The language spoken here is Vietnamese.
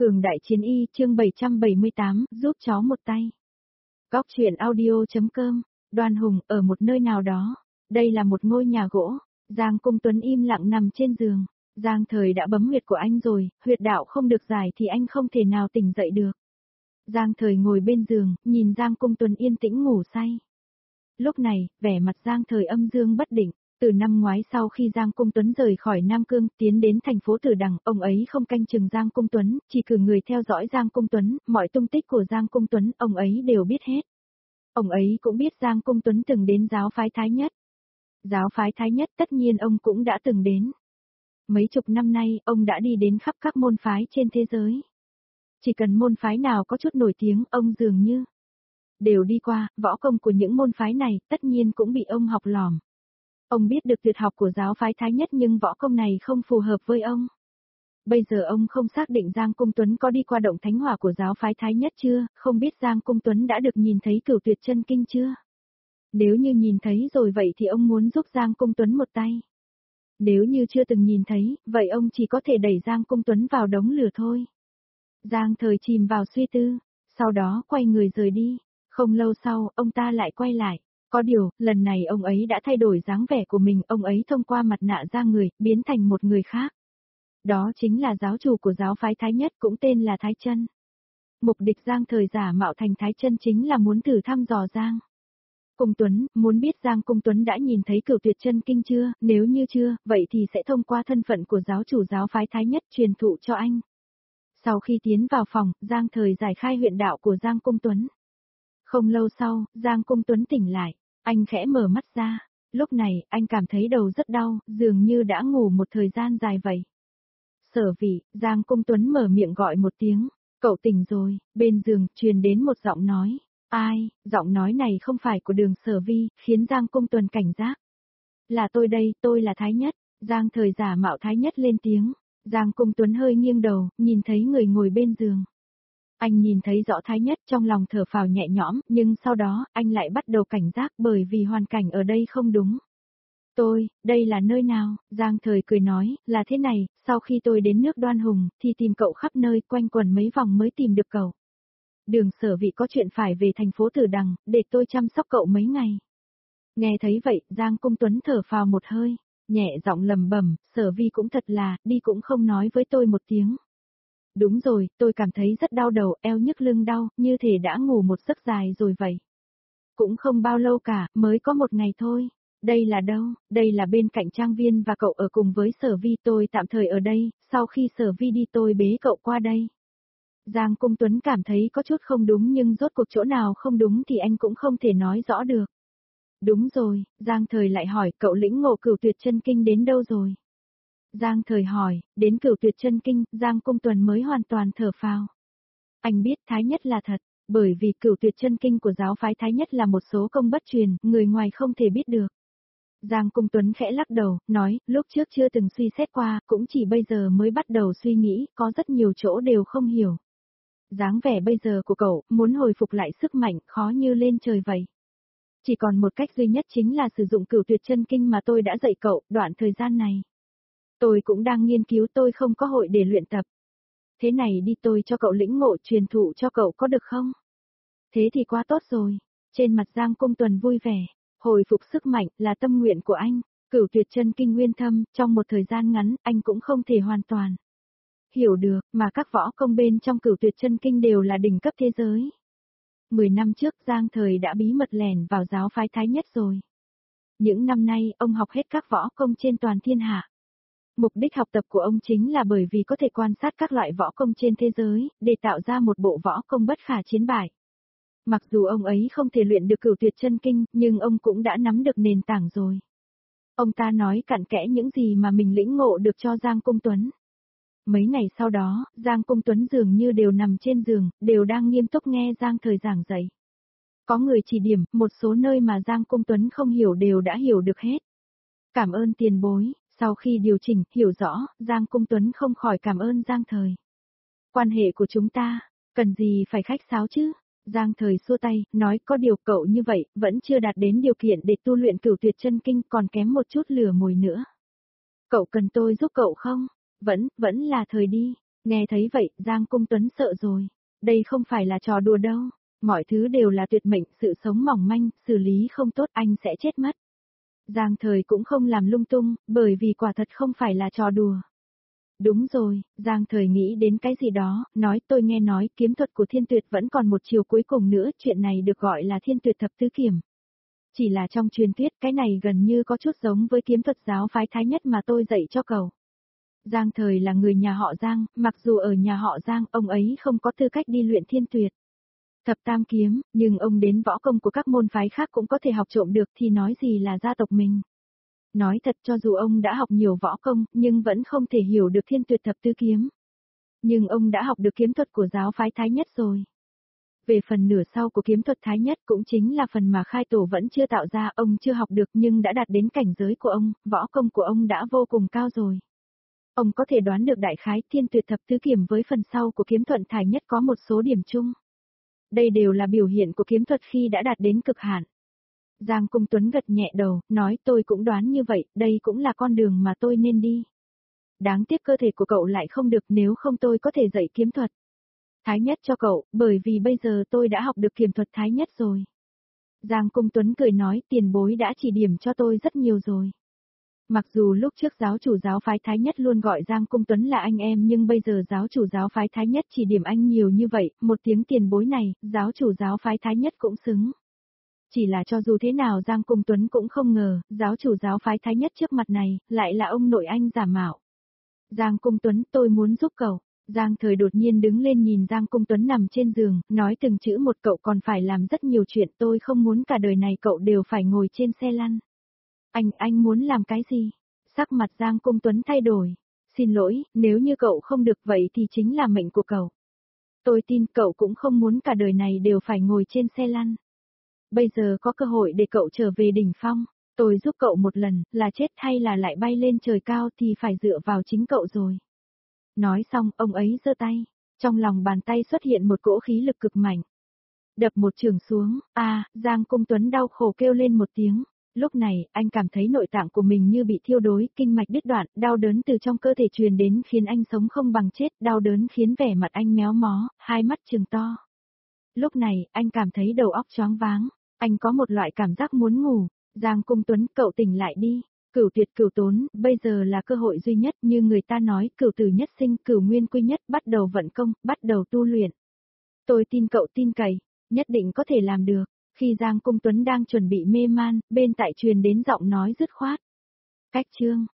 Cường đại chiến y chương 778, giúp chó một tay. Góc truyện audio.com, Đoan Hùng ở một nơi nào đó. Đây là một ngôi nhà gỗ. Giang Cung Tuấn im lặng nằm trên giường. Giang Thời đã bấm huyệt của anh rồi, huyệt đạo không được giải thì anh không thể nào tỉnh dậy được. Giang Thời ngồi bên giường, nhìn Giang Cung Tuấn yên tĩnh ngủ say. Lúc này, vẻ mặt Giang Thời âm dương bất định. Từ năm ngoái sau khi Giang Cung Tuấn rời khỏi Nam Cương, tiến đến thành phố Tử Đằng, ông ấy không canh chừng Giang Cung Tuấn, chỉ cử người theo dõi Giang Cung Tuấn, mọi tung tích của Giang Cung Tuấn, ông ấy đều biết hết. Ông ấy cũng biết Giang Cung Tuấn từng đến giáo phái Thái Nhất. Giáo phái Thái Nhất tất nhiên ông cũng đã từng đến. Mấy chục năm nay, ông đã đi đến khắp các môn phái trên thế giới. Chỉ cần môn phái nào có chút nổi tiếng, ông dường như đều đi qua, võ công của những môn phái này, tất nhiên cũng bị ông học lỏm. Ông biết được tuyệt học của giáo phái Thái Nhất nhưng võ công này không phù hợp với ông. Bây giờ ông không xác định Giang Cung Tuấn có đi qua động thánh hỏa của giáo phái Thái Nhất chưa, không biết Giang Cung Tuấn đã được nhìn thấy Cửu Tuyệt Chân Kinh chưa. Nếu như nhìn thấy rồi vậy thì ông muốn giúp Giang Cung Tuấn một tay. Nếu như chưa từng nhìn thấy, vậy ông chỉ có thể đẩy Giang Cung Tuấn vào đống lửa thôi. Giang Thời chìm vào suy tư, sau đó quay người rời đi. Không lâu sau, ông ta lại quay lại. Có điều, lần này ông ấy đã thay đổi dáng vẻ của mình, ông ấy thông qua mặt nạ ra người, biến thành một người khác. Đó chính là giáo chủ của giáo phái Thái Nhất cũng tên là Thái Chân. Mục đích Giang Thời giả mạo thành Thái Chân chính là muốn thử thăm dò Giang Cung Tuấn, muốn biết Giang Cung Tuấn đã nhìn thấy Cửu Tuyệt Chân Kinh chưa, nếu như chưa, vậy thì sẽ thông qua thân phận của giáo chủ giáo phái Thái Nhất truyền thụ cho anh. Sau khi tiến vào phòng, Giang Thời giải khai huyễn đạo của Giang Cung Tuấn. Không lâu sau, Giang Cung Tuấn tỉnh lại. Anh khẽ mở mắt ra, lúc này, anh cảm thấy đầu rất đau, dường như đã ngủ một thời gian dài vậy. Sở Vị, Giang Cung Tuấn mở miệng gọi một tiếng, cậu tỉnh rồi, bên giường, truyền đến một giọng nói. Ai, giọng nói này không phải của Đường Sở Vi, khiến Giang Cung Tuấn cảnh giác. Là tôi đây, tôi là Thái Nhất, Giang Thời giả mạo Thái Nhất lên tiếng. Giang Cung Tuấn hơi nghiêng đầu, nhìn thấy người ngồi bên giường. Anh nhìn thấy rõ Thái Nhất trong lòng thở phào nhẹ nhõm, nhưng sau đó, anh lại bắt đầu cảnh giác bởi vì hoàn cảnh ở đây không đúng. Đây là nơi nào? Giang Thời cười nói, là thế này, sau khi tôi đến nước Đoan Hùng, thì tìm cậu khắp nơi, quanh quẩn mấy vòng mới tìm được cậu. Đường Sở Vị có chuyện phải về thành phố Tử Đằng, để tôi chăm sóc cậu mấy ngày. Nghe thấy vậy, Giang Cung Tuấn thở phào một hơi, nhẹ giọng lầm bẩm, Sở Vi cũng thật là, đi cũng không nói với tôi một tiếng. Đúng rồi, tôi cảm thấy rất đau đầu, eo nhức lưng đau, như thể đã ngủ một giấc dài rồi vậy. Cũng không bao lâu cả, mới có một ngày thôi. Đây là đâu? Đây là bên cạnh trang viên và cậu ở cùng với Sở Vi, tôi tạm thời ở đây, sau khi Sở Vi đi tôi bế cậu qua đây. Giang Cung Tuấn cảm thấy có chút không đúng nhưng rốt cuộc chỗ nào không đúng thì anh cũng không thể nói rõ được. Đúng rồi, Giang Thời lại hỏi cậu lĩnh ngộ Cửu Tuyệt Chân Kinh đến đâu rồi? Giang Thời hỏi, đến Cửu Tuyệt Chân Kinh, Giang Cung Tuấn mới hoàn toàn thở phào. Anh biết Thái Nhất là thật, bởi vì Cửu Tuyệt Chân Kinh của giáo phái Thái Nhất là một số công bất truyền, người ngoài không thể biết được. Giang Cung Tuấn khẽ lắc đầu, nói, lúc trước chưa từng suy xét qua, cũng chỉ bây giờ mới bắt đầu suy nghĩ, có rất nhiều chỗ đều không hiểu. Dáng vẻ bây giờ của cậu, muốn hồi phục lại sức mạnh, khó như lên trời vậy. Chỉ còn một cách duy nhất chính là sử dụng Cửu Tuyệt Chân Kinh mà tôi đã dạy cậu, đoạn thời gian này. Tôi cũng đang nghiên cứu, tôi không có hội để luyện tập. Thế này đi, tôi cho cậu lĩnh ngộ truyền thụ cho cậu có được không? Thế thì quá tốt rồi. Trên mặt Giang Cung Tuấn vui vẻ, hồi phục sức mạnh là tâm nguyện của anh. Cửu Tuyệt Chân Kinh nguyên thâm, trong một thời gian ngắn, anh cũng không thể hoàn toàn hiểu được, mà các võ công bên trong Cửu Tuyệt Chân Kinh đều là đỉnh cấp thế giới. 10 năm trước Giang Thời đã bí mật lẻn vào giáo phái Thái Nhất rồi. Những năm nay, ông học hết các võ công trên toàn thiên hạ. Mục đích học tập của ông chính là bởi vì có thể quan sát các loại võ công trên thế giới, để tạo ra một bộ võ công bất khả chiến bại. Mặc dù ông ấy không thể luyện được Cửu Tuyệt Chân Kinh, nhưng ông cũng đã nắm được nền tảng rồi. Ông ta nói cặn kẽ những gì mà mình lĩnh ngộ được cho Giang Cung Tuấn. Mấy ngày sau đó, Giang Cung Tuấn dường như đều nằm trên giường, đều đang nghiêm túc nghe Giang Thời giảng dạy. Có người chỉ điểm, một số nơi mà Giang Cung Tuấn không hiểu đều đã hiểu được hết. Cảm ơn tiền bối. Sau khi điều chỉnh, hiểu rõ, Giang Cung Tuấn không khỏi cảm ơn Giang Thời. Quan hệ của chúng ta, cần gì phải khách sáo chứ? Giang Thời xua tay, nói có điều cậu như vậy, vẫn chưa đạt đến điều kiện để tu luyện Cửu Tuyệt Chân Kinh, còn kém một chút lửa mồi nữa. Cậu cần tôi giúp cậu không? Vẫn là thời đi. Nghe thấy vậy, Giang Cung Tuấn sợ rồi. Đây không phải là trò đùa đâu. Mọi thứ đều là tuyệt mệnh, sự sống mỏng manh, xử lý không tốt anh sẽ chết mất. Giang Thời cũng không làm lung tung, bởi vì quả thật không phải là trò đùa. Đúng rồi, Giang Thời nghĩ đến cái gì đó, nói tôi nghe nói kiếm thuật của Thiên Tuyệt vẫn còn một chiều cuối cùng nữa, chuyện này được gọi là Thiên Tuyệt thập tứ kiếm. Chỉ là trong truyền thuyết cái này gần như có chút giống với kiếm thuật giáo phái Thái Nhất mà tôi dạy cho cậu. Giang Thời là người nhà họ Giang, mặc dù ở nhà họ Giang ông ấy không có tư cách đi luyện Thiên Tuyệt. Thập tam kiếm, nhưng ông đến võ công của các môn phái khác cũng có thể học trộm được thì nói gì là gia tộc mình. Nói thật cho dù ông đã học nhiều võ công, nhưng vẫn không thể hiểu được Thiên Tuyệt thập tứ kiếm. Nhưng ông đã học được kiếm thuật của giáo phái Thái Nhất rồi. Về phần nửa sau của kiếm thuật Thái Nhất cũng chính là phần mà khai tổ vẫn chưa tạo ra, ông chưa học được nhưng đã đạt đến cảnh giới của ông, võ công của ông đã vô cùng cao rồi. Ông có thể đoán được đại khái Thiên Tuyệt thập tứ kiếm với phần sau của kiếm thuật Thái Nhất có một số điểm chung. Đây đều là biểu hiện của kiếm thuật khi đã đạt đến cực hạn. Giang Cung Tuấn gật nhẹ đầu, nói tôi cũng đoán như vậy, đây cũng là con đường mà tôi nên đi. Đáng tiếc cơ thể của cậu lại không được, nếu không tôi có thể dạy kiếm thuật Thái Nhất cho cậu, bởi vì bây giờ tôi đã học được kiếm thuật Thái Nhất rồi. Giang Cung Tuấn cười nói tiền bối đã chỉ điểm cho tôi rất nhiều rồi. Mặc dù lúc trước giáo chủ giáo phái Thái Nhất luôn gọi Giang Cung Tuấn là anh em nhưng bây giờ giáo chủ giáo phái Thái Nhất chỉ điểm anh nhiều như vậy, một tiếng tiền bối này, giáo chủ giáo phái Thái Nhất cũng xứng. Chỉ là cho dù thế nào Giang Cung Tuấn cũng không ngờ, giáo chủ giáo phái Thái Nhất trước mặt này, lại là ông nội anh giả mạo. Giang Cung Tuấn, tôi muốn giúp cậu. Giang Thời đột nhiên đứng lên nhìn Giang Cung Tuấn nằm trên giường, nói từng chữ một, cậu còn phải làm rất nhiều chuyện, tôi không muốn cả đời này cậu đều phải ngồi trên xe lăn. Anh muốn làm cái gì? Sắc mặt Giang Cung Tuấn thay đổi. Xin lỗi, nếu như cậu không được vậy thì chính là mệnh của cậu. Tôi tin cậu cũng không muốn cả đời này đều phải ngồi trên xe lăn. Bây giờ có cơ hội để cậu trở về đỉnh phong, tôi giúp cậu một lần, là chết hay là lại bay lên trời cao thì phải dựa vào chính cậu rồi. Nói xong, ông ấy giơ tay, trong lòng bàn tay xuất hiện một cỗ khí lực cực mạnh. Đập một chưởng xuống, Giang Cung Tuấn đau khổ kêu lên một tiếng. Lúc này, anh cảm thấy nội tạng của mình như bị thiêu đối, kinh mạch đứt đoạn, đau đớn từ trong cơ thể truyền đến khiến anh sống không bằng chết, đau đớn khiến vẻ mặt anh méo mó, hai mắt trừng to. Lúc này, anh cảm thấy đầu óc choáng váng, anh có một loại cảm giác muốn ngủ. Giang Cung Tuấn, cậu tỉnh lại đi. Cửu tuyệt cửu tốn, bây giờ là cơ hội duy nhất, như người ta nói, cửu tử nhất sinh, cửu nguyên quy nhất, bắt đầu vận công, bắt đầu tu luyện. Tôi tin cậu, tin cậy, nhất định có thể làm được. Khi Giang Cung Tuấn đang chuẩn bị mê man, bên tại truyền đến giọng nói dứt khoát. Cách chương